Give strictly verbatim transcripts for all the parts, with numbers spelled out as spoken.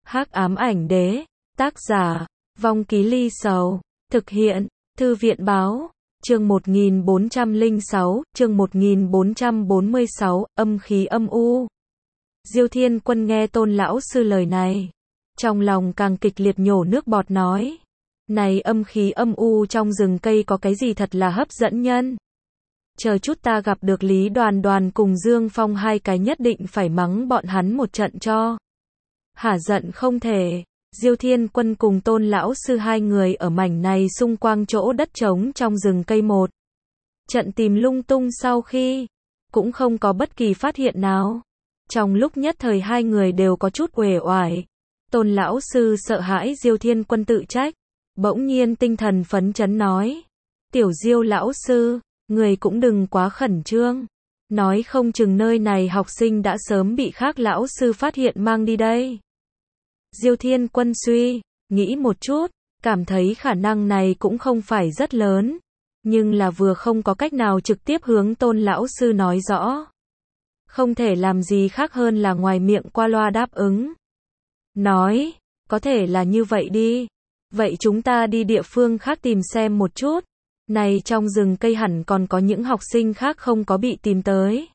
Hắc ám ảnh đế, tác giả, Vong Ký Ly Sầu, thực hiện, Thư viện báo, chương một nghìn bốn trăm lẻ sáu, chương một nghìn bốn trăm bốn mươi sáu, âm khí âm u. Diêu Thiên Quân nghe Tôn lão sư lời này, trong lòng càng kịch liệt nhổ nước bọt nói, này âm khí âm u trong rừng cây có cái gì thật là hấp dẫn nhân. Chờ chút ta gặp được Lý Đoàn Đoàn cùng Dương Phong hai cái nhất định phải mắng bọn hắn một trận cho. Hả giận không thể. Diêu Thiên Quân cùng Tôn lão sư hai người ở mảnh này xung quanh chỗ đất trống trong rừng cây một trận tìm lung tung, sau khi cũng không có bất kỳ phát hiện nào. Trong lúc nhất thời hai người đều có chút uể oải. Tôn lão sư sợ hãi Diêu Thiên Quân tự trách, bỗng nhiên tinh thần phấn chấn nói, tiểu Diêu lão sư, người cũng đừng quá khẩn trương, nói không chừng nơi này học sinh đã sớm bị khác lão sư phát hiện mang đi đây. Diêu Thiên Quân suy nghĩ một chút, cảm thấy khả năng này cũng không phải rất lớn, nhưng là vừa không có cách nào trực tiếp hướng Tôn lão sư nói rõ. Không thể làm gì khác hơn là ngoài miệng qua loa đáp ứng. Nói, có thể là như vậy đi. Vậy chúng ta đi địa phương khác tìm xem một chút. Này trong rừng cây hẳn còn có những học sinh khác không có bị tìm tới.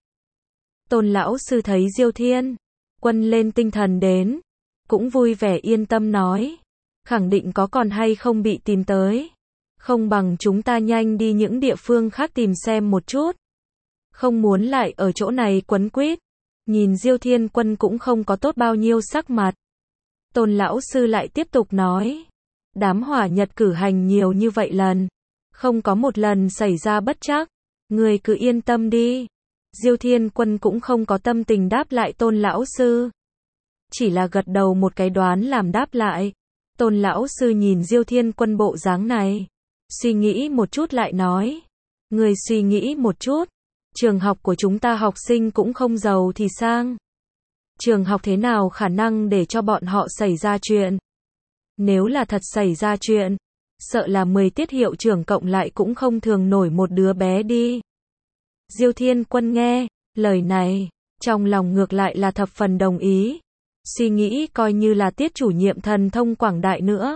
Tôn lão sư thấy Diêu Thiên Quân lên tinh thần đến, cũng vui vẻ yên tâm nói, khẳng định có còn hay không bị tìm tới. Không bằng chúng ta nhanh đi những địa phương khác tìm xem một chút. Không muốn lại ở chỗ này quấn quýt. Nhìn Diêu Thiên Quân cũng không có tốt bao nhiêu sắc mặt. Tôn lão sư lại tiếp tục nói, đám hỏa nhật cử hành nhiều như vậy lần, không có một lần xảy ra bất trắc, người cứ yên tâm đi. Diêu Thiên Quân cũng không có tâm tình đáp lại Tôn lão sư, chỉ là gật đầu một cái đoán làm đáp lại. Tôn lão sư nhìn Diêu Thiên Quân bộ dáng này, suy nghĩ một chút lại nói, người suy nghĩ một chút, trường học của chúng ta học sinh cũng không giàu thì sang. Trường học thế nào khả năng để cho bọn họ xảy ra chuyện? Nếu là thật xảy ra chuyện, sợ là mười tiết hiệu trưởng cộng lại cũng không thường nổi một đứa bé đi. Diêu Thiên Quân nghe lời này, trong lòng ngược lại là thập phần đồng ý. Suy nghĩ coi như là tiết chủ nhiệm thần thông quảng đại nữa,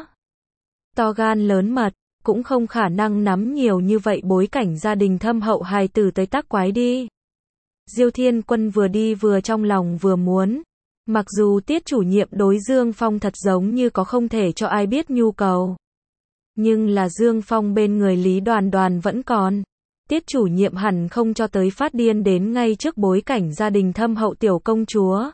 to gan lớn mật, cũng không khả năng nắm nhiều như vậy bối cảnh gia đình thâm hậu hài tử tới tác quái đi. Diêu Thiên Quân vừa đi vừa trong lòng vừa muốn, mặc dù tiết chủ nhiệm đối Dương Phong thật giống như có không thể cho ai biết nhu cầu, nhưng là Dương Phong bên người Lý Đoàn Đoàn vẫn còn. Tiết chủ nhiệm hẳn không cho tới phát điên đến ngay trước bối cảnh gia đình thâm hậu tiểu công chúa.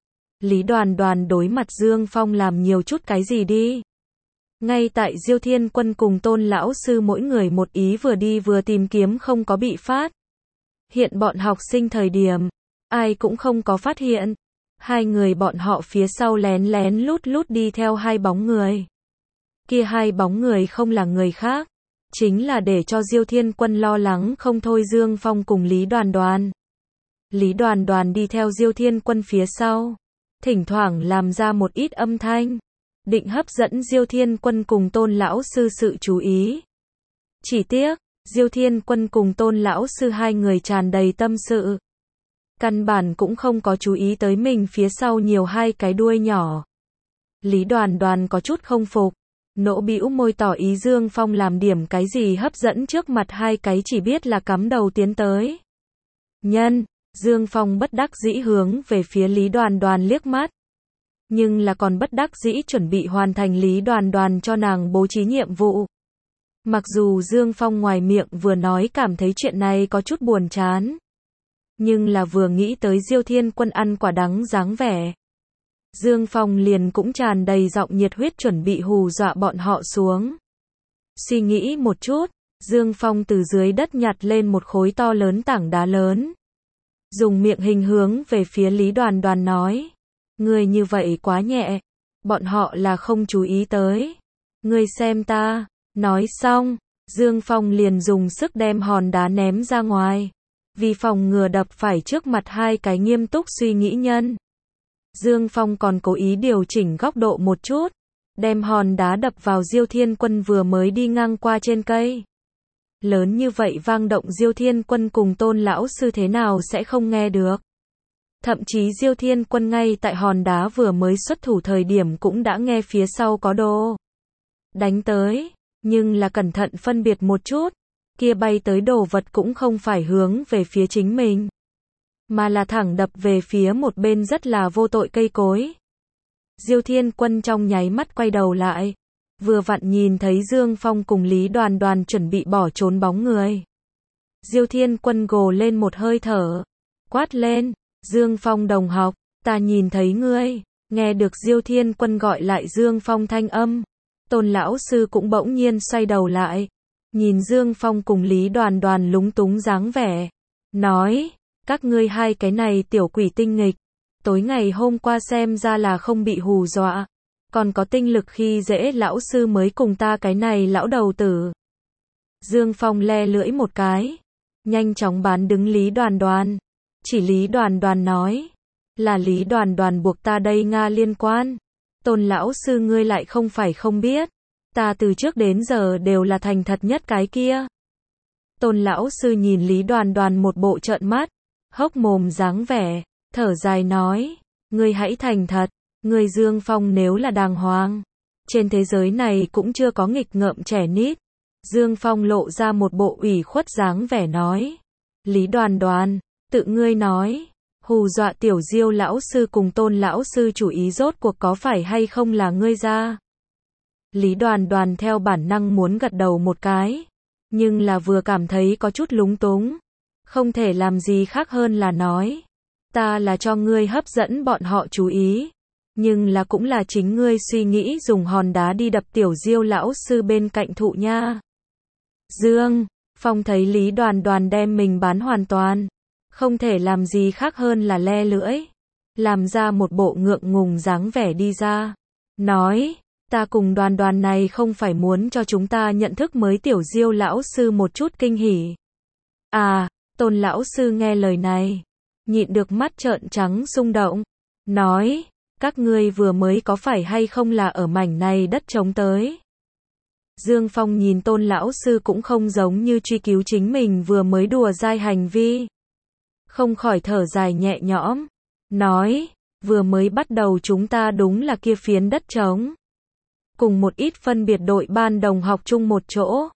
Lý Đoàn Đoàn đối mặt Dương Phong làm nhiều chút cái gì đi. Ngay tại Diêu Thiên Quân cùng Tôn lão sư mỗi người một ý vừa đi vừa tìm kiếm không có bị phát hiện bọn học sinh thời điểm, ai cũng không có phát hiện. Hai người bọn họ phía sau lén lén lút lút đi theo hai bóng người. Kia hai bóng người không là người khác, chính là để cho Diêu Thiên Quân lo lắng không thôi Dương Phong cùng Lý Đoàn Đoàn. Lý Đoàn Đoàn đi theo Diêu Thiên Quân phía sau, thỉnh thoảng làm ra một ít âm thanh, định hấp dẫn Diêu Thiên Quân cùng Tôn lão sư sự chú ý. Chỉ tiếc, Diêu Thiên Quân cùng Tôn lão sư hai người tràn đầy tâm sự, căn bản cũng không có chú ý tới mình phía sau nhiều hai cái đuôi nhỏ. Lý Đoàn Đoàn có chút không phục, nỗ bĩu môi tỏ ý Dương Phong làm điểm cái gì hấp dẫn trước mặt hai cái chỉ biết là cắm đầu tiến tới nhân. Dương Phong bất đắc dĩ hướng về phía Lý Đoàn Đoàn liếc mắt, nhưng là còn bất đắc dĩ chuẩn bị hoàn thành Lý Đoàn Đoàn cho nàng bố trí nhiệm vụ. Mặc dù Dương Phong ngoài miệng vừa nói cảm thấy chuyện này có chút buồn chán, nhưng là vừa nghĩ tới Diêu Thiên Quân ăn quả đắng dáng vẻ, Dương Phong liền cũng tràn đầy giọng nhiệt huyết chuẩn bị hù dọa bọn họ xuống. Suy nghĩ một chút, Dương Phong từ dưới đất nhặt lên một khối to lớn tảng đá lớn, dùng miệng hình hướng về phía Lý Đoàn Đoàn nói, người như vậy quá nhẹ, bọn họ là không chú ý tới. Ngươi xem ta. Nói xong, Dương Phong liền dùng sức đem hòn đá ném ra ngoài, vì phòng ngừa đập phải trước mặt hai cái nghiêm túc suy nghĩ nhân. Dương Phong còn cố ý điều chỉnh góc độ một chút, đem hòn đá đập vào Diêu Thiên Quân vừa mới đi ngang qua trên cây. Lớn như vậy vang động Diêu Thiên Quân cùng Tôn lão sư thế nào sẽ không nghe được. Thậm chí Diêu Thiên Quân ngay tại hòn đá vừa mới xuất thủ thời điểm cũng đã nghe phía sau có đồ đánh tới, nhưng là cẩn thận phân biệt một chút, kia bay tới đồ vật cũng không phải hướng về phía chính mình, mà là thẳng đập về phía một bên rất là vô tội cây cối. Diêu Thiên Quân trong nháy mắt quay đầu lại, vừa vặn nhìn thấy Dương Phong cùng Lý Đoàn Đoàn chuẩn bị bỏ trốn bóng người. Diêu Thiên Quân gồ lên một hơi thở, quát lên, Dương Phong đồng học, ta nhìn thấy ngươi. Nghe được Diêu Thiên Quân gọi lại Dương Phong thanh âm, Tôn lão sư cũng bỗng nhiên xoay đầu lại, nhìn Dương Phong cùng Lý Đoàn Đoàn lúng túng dáng vẻ, nói, các ngươi hai cái này tiểu quỷ tinh nghịch, tối ngày hôm qua xem ra là không bị hù dọa, còn có tinh lực khi dễ lão sư mới cùng ta cái này lão đầu tử. Dương Phong le lưỡi một cái, nhanh chóng bán đứng Lý Đoàn Đoàn, chỉ Lý Đoàn Đoàn nói, là Lý Đoàn Đoàn buộc ta đây Nga liên quan. Tôn lão sư ngươi lại không phải không biết, ta từ trước đến giờ đều là thành thật nhất cái kia. Tôn lão sư nhìn Lý Đoàn Đoàn một bộ trợn mắt, hốc mồm dáng vẻ, thở dài nói, ngươi hãy thành thật, ngươi Dương Phong nếu là đàng hoàng, trên thế giới này cũng chưa có nghịch ngợm trẻ nít. Dương Phong lộ ra một bộ ủy khuất dáng vẻ nói, Lý Đoàn Đoàn, tự ngươi nói, hù dọa tiểu Diêu lão sư cùng Tôn lão sư chủ ý rốt cuộc có phải hay không là ngươi ra. Lý Đoàn Đoàn theo bản năng muốn gật đầu một cái, nhưng là vừa cảm thấy có chút lúng túng, không thể làm gì khác hơn là nói, ta là cho ngươi hấp dẫn bọn họ chú ý, nhưng là cũng là chính ngươi suy nghĩ dùng hòn đá đi đập tiểu Diêu lão sư bên cạnh thụ nha. Dương Phong thấy Lý Đoàn Đoàn đem mình bán hoàn toàn, không thể làm gì khác hơn là le lưỡi, làm ra một bộ ngượng ngùng dáng vẻ đi ra, nói, ta cùng Đoàn Đoàn này không phải muốn cho chúng ta nhận thức mới tiểu Diêu lão sư một chút kinh hỉ. À, Tôn lão sư nghe lời này, nhịn được mắt trợn trắng rung động, nói, các ngươi vừa mới có phải hay không là ở mảnh này đất trống tới. Dương Phong nhìn Tôn lão sư cũng không giống như truy cứu chính mình vừa mới đùa dai hành vi, không khỏi thở dài nhẹ nhõm, nói, vừa mới bắt đầu chúng ta đúng là kia phiến đất trống, cùng một ít phân biệt đội ban đồng học chung một chỗ.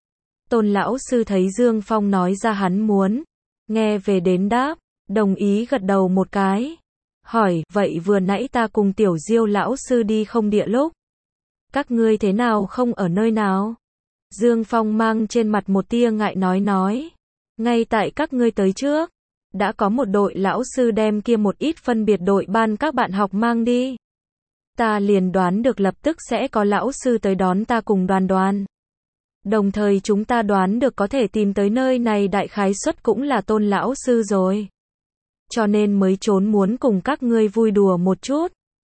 Tôn lão sư thấy Dương Phong nói ra hắn muốn nghe về đến đáp, đồng ý gật đầu một cái, hỏi, vậy vừa nãy ta cùng tiểu Diêu lão sư đi không địa lúc, các ngươi thế nào không ở nơi nào? Dương Phong mang trên mặt một tia ngại nói nói, ngay tại các ngươi tới trước, đã có một đội lão sư đem kia một ít phân biệt đội ban các bạn học mang đi. Ta liền đoán được lập tức sẽ có lão sư tới đón ta cùng Đoàn Đoàn. Đồng thời chúng ta đoán được có thể tìm tới nơi này đại khái suất cũng là Tôn lão sư rồi. Cho nên mới trốn muốn cùng các ngươi vui đùa một chút.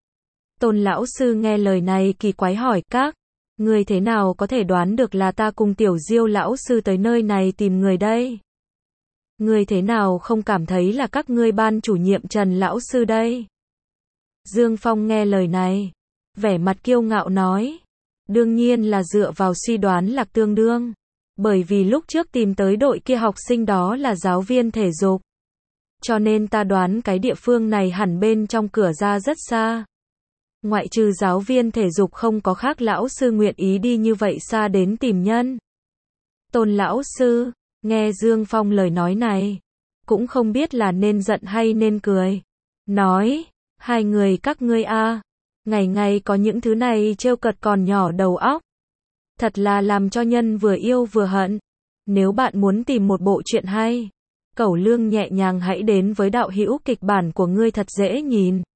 Tôn lão sư nghe lời này kỳ quái hỏi, các ngươi thế nào có thể đoán được là ta cùng tiểu Diêu lão sư tới nơi này tìm người đây? Ngươi thế nào không cảm thấy là các ngươi ban chủ nhiệm Trần lão sư đây? Dương Phong nghe lời này, vẻ mặt kiêu ngạo nói, đương nhiên là dựa vào suy đoán lạc tương đương, bởi vì lúc trước tìm tới đội kia học sinh đó là giáo viên thể dục, cho nên ta đoán cái địa phương này hẳn bên trong cửa ra rất xa. Ngoại trừ giáo viên thể dục không có khác lão sư nguyện ý đi như vậy xa đến tìm nhân. Tôn lão sư, nghe Dương Phong lời nói này, cũng không biết là nên giận hay nên cười. Nói, hai người các ngươi a, ngày ngày có những thứ này trêu cợt còn nhỏ đầu óc. Thật là làm cho nhân vừa yêu vừa hận. Nếu bạn muốn tìm một bộ truyện hay, cẩu lương nhẹ nhàng hãy đến với đạo hữu kịch bản của ngươi thật dễ nhìn.